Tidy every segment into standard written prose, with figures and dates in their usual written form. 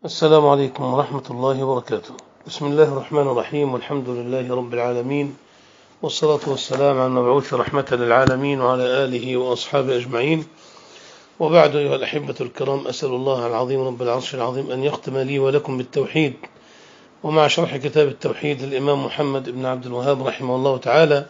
السلام عليكم ورحمة الله وبركاته. بسم الله الرحمن الرحيم، والحمد لله رب العالمين، والصلاة والسلام على المبعوث رحمة للعالمين وعلى آله وأصحابه أجمعين، وبعد. أيها الأحبة الكرام، أسأل الله العظيم رب العرش العظيم أن يختم لي ولكم بالتوحيد، ومع شرح كتاب التوحيد للإمام محمد بن عبد الوهاب رحمه الله تعالى،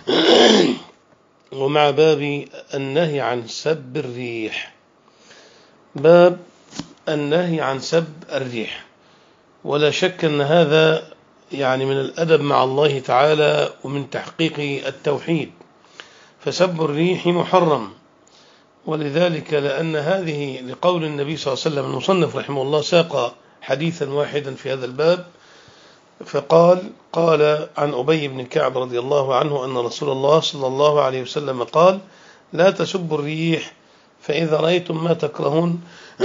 ومع باب النهي عن سب الريح. باب النهي عن سب الريح، ولا شك أن هذا من الأدب مع الله تعالى ومن تحقيق التوحيد، فسب الريح محرم. ولذلك لأن هذه لقول النبي صلى الله عليه وسلم، المصنف رحمه الله ساق حديثا واحدا في هذا الباب، فقال عن أبي بن كعب رضي الله عنه أن رسول الله صلى الله عليه وسلم قال: لا تسبوا الريح، فإذا رأيتم ما تكرهون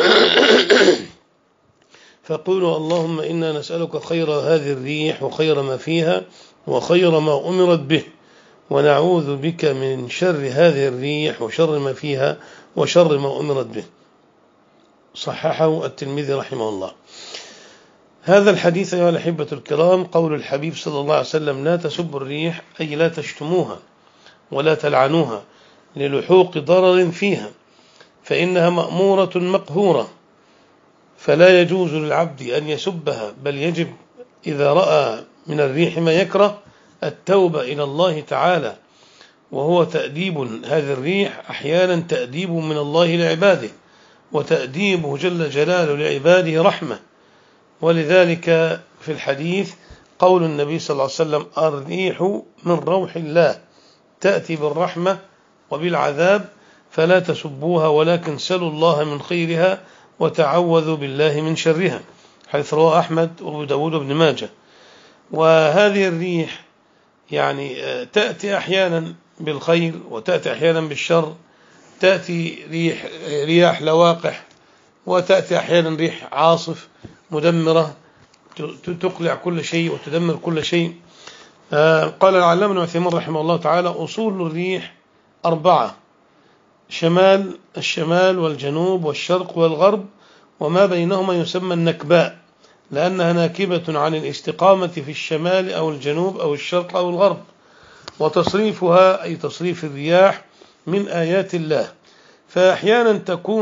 فقولوا اللهم إنا نسألك خير هذه الريح وخير ما فيها وخير ما أمرت به، ونعوذ بك من شر هذه الريح وشر ما فيها وشر ما أمرت به. صححه الترمذي رحمه الله. هذا الحديث أيها الأحبة الكرام قول الحبيب صلى الله عليه وسلم: لا تسبوا الريح، أي لا تشتموها ولا تلعنوها للحوق ضرر فيها، فإنها مأمورة مقهورة، فلا يجوز للعبد أن يسبها، بل يجب إذا رأى من الريح ما يكره التوبة إلى الله تعالى، وهو تأديب هذه الريح أحيانا تأديب من الله لعباده، وتأديبه جل جلاله لعباده رحمة. ولذلك في الحديث قول النبي صلى الله عليه وسلم: الريح من روح الله تأتي بالرحمة وبالعذاب، فلا تسبوها ولكن سلوا الله من خيرها وتعوذوا بالله من شرها، حيث رواه أحمد وأبو داود بن ماجه. وهذه الريح تأتي أحيانا بالخير وتأتي أحيانا بالشر، تأتي رياح لواقح، وتأتي أحيانا ريح عاصف مدمرة تقلع كل شيء وتدمر كل شيء. قال العلامة ابن عثيمين رحمه الله تعالى: أصول الريح 4: الشمال والجنوب والشرق والغرب، وما بينهما يسمى النكباء، لأنها ناكبة عن الاستقامة في الشمال أو الجنوب أو الشرق أو الغرب. وتصريفها أي تصريف الرياح من آيات الله، فأحيانا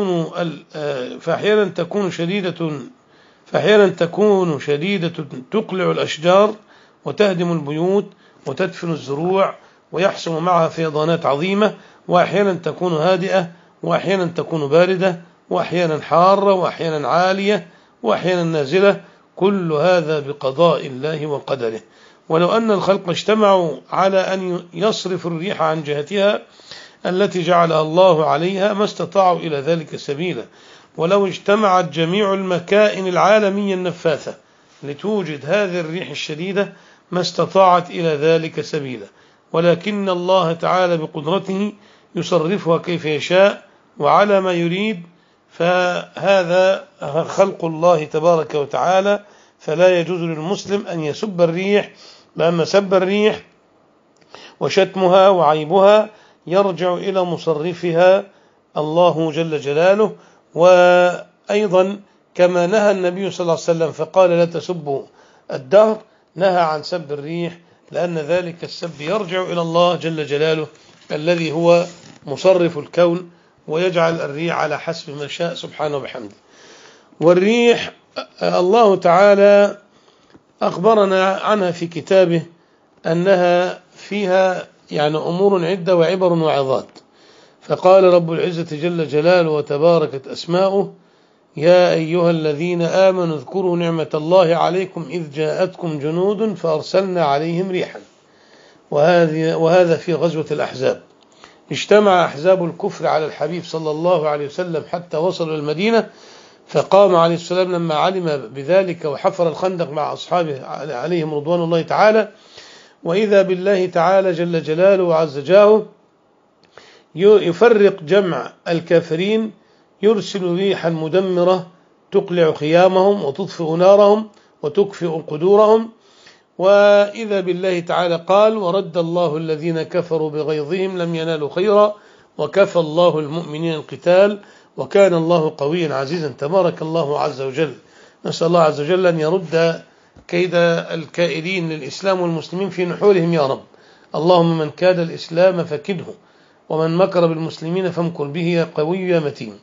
تكون شديدة تقلع الأشجار وتهدم البيوت وتدفن الزروع ويحصل معها فيضانات عظيمة، وأحيانا تكون هادئة، وأحيانا تكون باردة، وأحيانا حارة، وأحيانا عالية، وأحيانا نازلة، كل هذا بقضاء الله وقدره. ولو أن الخلق اجتمعوا على أن يصرف الريح عن جهتها التي جعلها الله عليها ما استطاعوا إلى ذلك سبيلا. ولو اجتمعت جميع المكائن العالمية النفاثة لتوجد هذه الريح الشديدة ما استطاعت إلى ذلك سبيلا، ولكن الله تعالى بقدرته يصرفها كيف يشاء وعلى ما يريد، فهذا خلق الله تبارك وتعالى. فلا يجوز للمسلم أن يسب الريح، لأن سب الريح وشتمها وعيبها يرجع إلى مصرفها الله جل جلاله. وأيضا كما نهى النبي صلى الله عليه وسلم فقال: لا تسبوا الدهر، نهى عن سب الريح، لأن ذلك السب يرجع إلى الله جل جلاله الذي هو مصرف الكون ويجعل الريح على حسب ما شاء سبحانه وبحمده. والريح الله تعالى أخبرنا عنها في كتابه أنها فيها أمور عدة وعبر وعظات، فقال رب العزة جل جلاله وتباركت أسماؤه: يا أيها الذين آمنوا اذكروا نعمة الله عليكم إذ جاءتكم جنود فأرسلنا عليهم ريحا. وهذا في غزوة الأحزاب، اجتمع أحزاب الكفر على الحبيب صلى الله عليه وسلم حتى وصلوا المدينة، فقام عليه السلام لما علم بذلك وحفر الخندق مع أصحابه عليهم رضوان الله تعالى، وإذا بالله تعالى جل جلاله وعز جاهه يفرق جمع الكافرين، يرسل ريحا مدمرة تقلع خيامهم وتطفئ نارهم وتكفئ قدورهم. وإذا بالله تعالى قال: ورد الله الذين كفروا بغيظهم لم ينالوا خيرا وكفى الله المؤمنين القتال وكان الله قويا عزيزا. تبارك الله عز وجل. نسأل الله عز وجل أن يرد كيد الكائدين للإسلام والمسلمين في نحورهم يا رب. اللهم من كاد الإسلام فكده، ومن مكر بالمسلمين فامكر به يا قوي يا متين.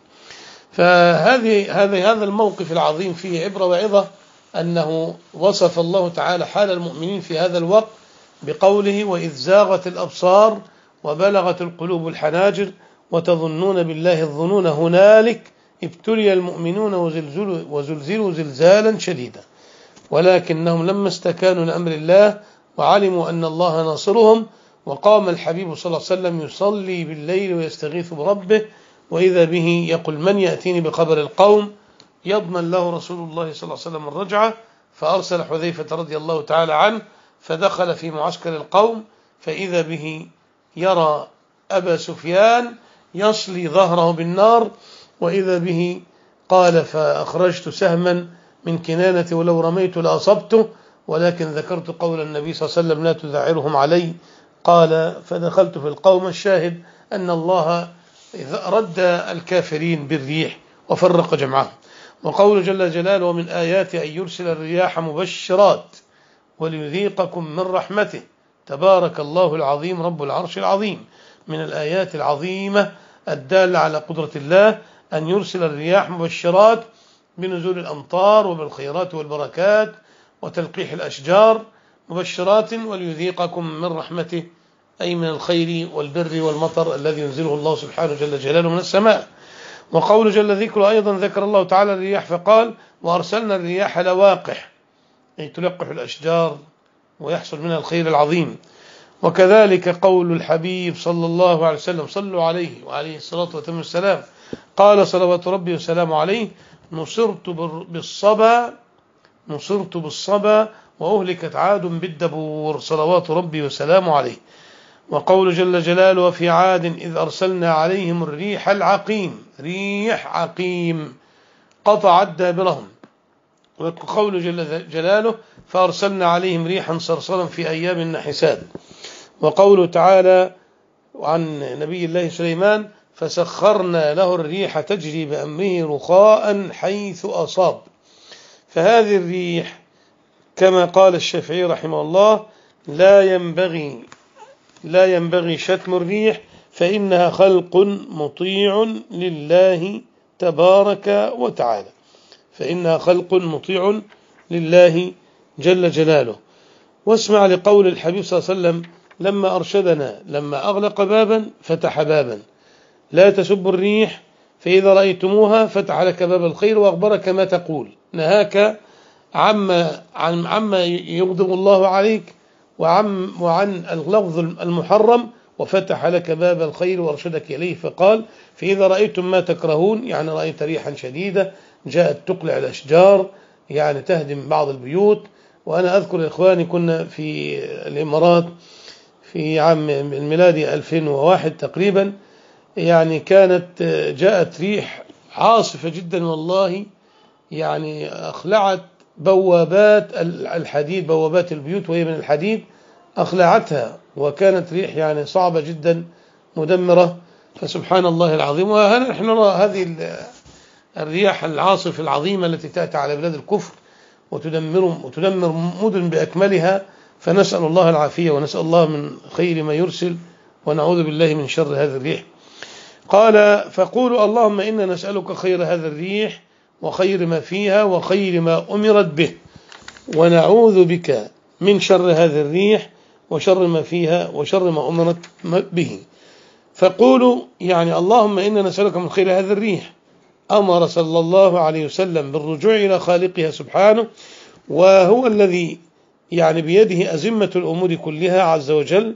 هذا الموقف العظيم فيه عبرة وعظة، أنه وصف الله تعالى حال المؤمنين في هذا الوقت بقوله: وإذ زاغت الأبصار وبلغت القلوب الحناجر وتظنون بالله الظنون هنالك ابتلي المؤمنون وزلزلوا زلزالا شديدا ولكنهم لما استكانوا لأمر الله وعلموا أن الله ناصرهم وقام الحبيب صلى الله عليه وسلم يصلي بالليل ويستغيث بربه وإذا به يقول: من يأتيني بخبر القوم يضمن له رسول الله صلى الله عليه وسلم الرجعة. فأرسل حذيفة رضي الله تعالى عنه فدخل في معسكر القوم فإذا به يرى أبا سفيان يصلي ظهره بالنار، وإذا به قال: فأخرجت سهما من كنانتي ولو رميت لأصبته، ولكن ذكرت قول النبي صلى الله عليه وسلم: لا تذعرهم علي. قال: فدخلت في القوم. الشاهد أن الله رد الكافرين بالريح وفرق جمعهم. وقول جل جلاله: ومن آياته أن يرسل الرياح مبشرات وليذيقكم من رحمته تبارك الله العظيم رب العرش العظيم. من الآيات العظيمة الدالة على قدرة الله أن يرسل الرياح مبشرات بنزول الأمطار وبالخيرات والبركات وتلقيح الأشجار، مبشرات وليذيقكم من رحمته، أي من الخير والبر والمطر الذي ينزله الله سبحانه جل جلاله من السماء. وقول جل ذكره أيضا ذكر الله تعالى الرياح فقال: وأرسلنا الرياح لواقح، أي تلقح الأشجار ويحصل منها الخير العظيم. وكذلك قول الحبيب صلى الله عليه وسلم: صلوا عليه وعليه الصلاة والسلام، قال صلوات ربي وسلامه عليه: نصرت بالصبا وأهلكت عاد بالدبور، صلوات ربي وسلامه عليه. وقول جل جلاله: وفي عاد إذ أرسلنا عليهم الريح العقيم، ريح عقيم قطعت دابرهم. وقول جل جلاله: فأرسلنا عليهم ريحا صرصرا في أيام نحسات. وقوله تعالى عن نبي الله سليمان: فسخرنا له الريح تجري بأمره رخاء حيث أصاب. فهذه الريح كما قال الشافعي رحمه الله: لا ينبغي شتم الريح فإنها خلق مطيع لله تبارك وتعالى، فإنها خلق مطيع لله جل جلاله. واسمع لقول الحبيب صلى الله عليه وسلم لما أرشدنا: لما أغلق بابا فتح بابا، لا تسبوا الريح فإذا رأيتموها فتح لك باب الخير وأخبرك ما تقول، نهاك عما يغضب الله عليك وعن اللفظ المحرم، وفتح لك باب الخير وارشدك إليه. فقال: فإذا رأيتم ما تكرهون، يعني رأيت ريحا شديدة جاءت تقلع الأشجار، يعني تهدم بعض البيوت. وأنا أذكر إخواني كنا في الإمارات في عام الميلادي 2001 تقريبا، يعني جاءت ريح عاصفة جدا والله، يعني أخلعت بوابات الحديد، بوابات البيوت وهي من الحديد أخلعتها، وكانت ريح يعني صعبة جدا مدمرة. فسبحان الله العظيم. ونحن نرى هذه الرياح العاصفة العظيمة التي تأتي على بلاد الكفر وتدمر مدن بأكملها، فنسأل الله العافية ونسأل الله من خير ما يرسل ونعوذ بالله من شر هذه الريح. قال: فقولوا اللهم إنا نسألك خير هذا الريح وخير ما فيها وخير ما أمرت به، ونعوذ بك من شر هذه الريح وشر ما فيها وشر ما أمرت به. فقولوا يعني اللهم إنا نسألك من خير هذه الريح. أمر صلى الله عليه وسلم بالرجوع إلى خالقها سبحانه، وهو الذي يعني بيده أزمة الأمور كلها عز وجل،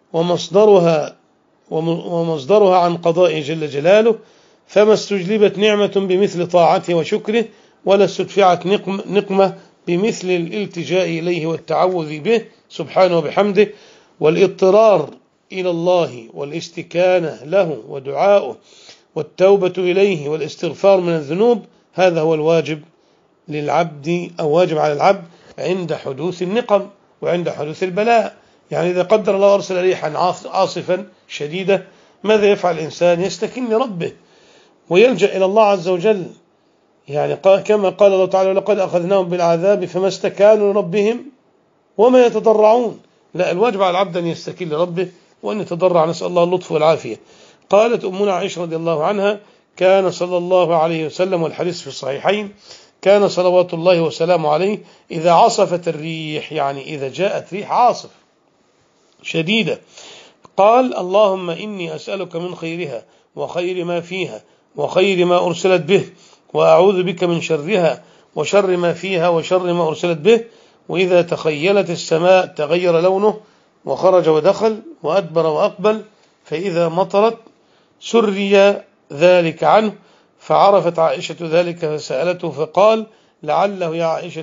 ومصدرها عن قضاء جل جلاله. فما استجلبت نعمة بمثل طاعته وشكره، ولا استدفعت نقمة بمثل الالتجاء إليه والتعوذ به سبحانه وبحمده، والاضطرار إلى الله والاستكانة له ودعاؤه والتوبة إليه والاستغفار من الذنوب. هذا هو الواجب للعبد، أو واجب على العبد عند حدوث النقم وعند حدوث البلاء. يعني إذا قدر الله أرسل ريحا عاصفا شديدة، ماذا يفعل الإنسان؟ يستكين لربه ويلجأ إلى الله عز وجل، يعني كما قال الله تعالى ولقد أخذناهم بالعذاب فما استكانوا لربهم وما يتضرعون. لا، الواجب على العبد أن يستكين لربه وأن يتضرع، نسأل الله اللطف والعافية. قالت أمنا عائشة رضي الله عنها كان صلى الله عليه وسلم، والحديث في الصحيحين، كان صلوات الله وسلامه عليه إذا عصفت الريح، يعني إذا جاءت ريح عاصف شديدة، قال اللهم إني أسألك من خيرها وخير ما فيها وخير ما أرسلت به، وأعوذ بك من شرها وشر ما فيها وشر ما أرسلت به. وإذا تخيلت السماء تغير لونه وخرج ودخل وأدبر وأقبل، فإذا مطرت سري ذلك عنه. فعرفت عائشة ذلك فسألته فقال لعله يا عائشة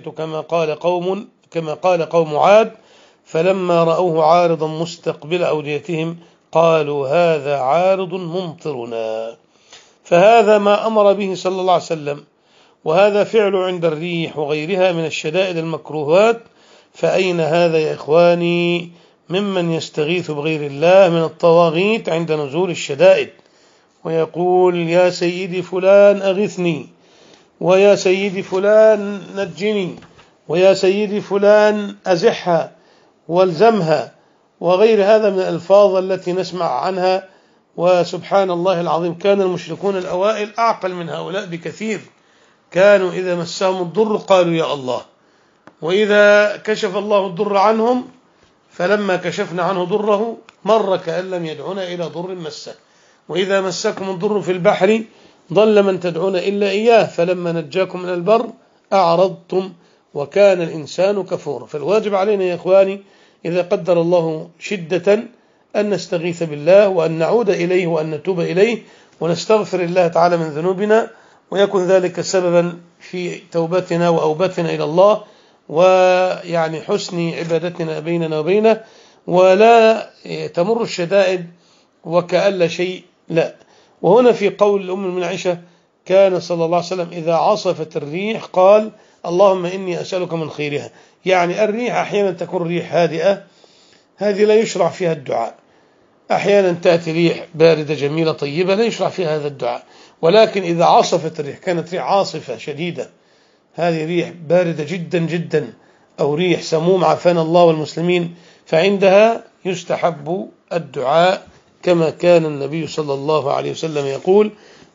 كما قال قوم عاد، فلما رأوه عارضا مستقبل أوديتهم قالوا هذا عارض ممطرنا. فهذا ما أمر به صلى الله عليه وسلم، وهذا فعل عند الريح وغيرها من الشدائد المكروهات. فأين هذا يا إخواني ممن يستغيث بغير الله من الطواغيت عند نزول الشدائد، ويقول يا سيدي فلان أغثني، ويا سيدي فلان نجني، ويا سيدي فلان أزحها والزمها، وغير هذا من الألفاظ التي نسمع عنها. وسبحان الله العظيم، كان المشركون الأوائل أعقل من هؤلاء بكثير، كانوا إذا مسهم الضر قالوا يا الله، وإذا كشف الله الضر عنهم فلما كشفنا عنه ضره مر كأن لم يدعنا إلى ضر مسه. وإذا مسكم الضر في البحر ضل من تدعون إلا إياه فلما نجاكم من البر أعرضتم وكان الإنسان كفورا. فالواجب علينا يا إخواني إذا قدر الله شدة أن نستغيث بالله وأن نعود إليه وأن نتوب إليه ونستغفر الله تعالى من ذنوبنا، ويكون ذلك سببا في توبتنا وأوبتنا إلى الله، ويعني حسن عبادتنا بيننا وبينه، ولا تمر الشدائد وكأن شيء، لا. وهنا في قول الأم من عائشة كان صلى الله عليه وسلم إذا عصفت الريح قال اللهم إني أسألك من خيرها، يعني الريح أحيانا تكون ريح هادئة، هذه لا يشرع فيها الدعاء. أحيانا تأتي ريح باردة جميلة طيبة لا يشرع فيها هذا الدعاء. ولكن إذا عصفت الريح، كانت ريح عاصفة شديدة، هذه ريح باردة جدا جدا أو ريح سموم عافانا الله والمسلمين، فعندها يستحب الدعاء كما كان النبي صلى الله عليه وسلم يقول.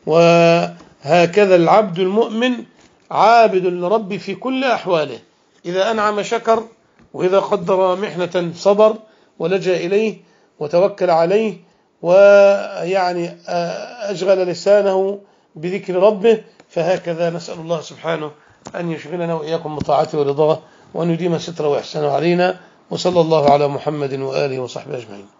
وهكذا العبد المؤمن عابد لربه في كل أحواله، إذا أنعم شكر، وإذا قدر محنة صبر ولجأ إليه وتوكل عليه، ويعني أشغل لسانه بذكر ربه. فهكذا نسأل الله سبحانه أن يشغلنا وإياكم بطاعته ورضاه، وأن يديم ستره وإحسانه علينا. وصلى الله على محمد وآله وصحبه أجمعين.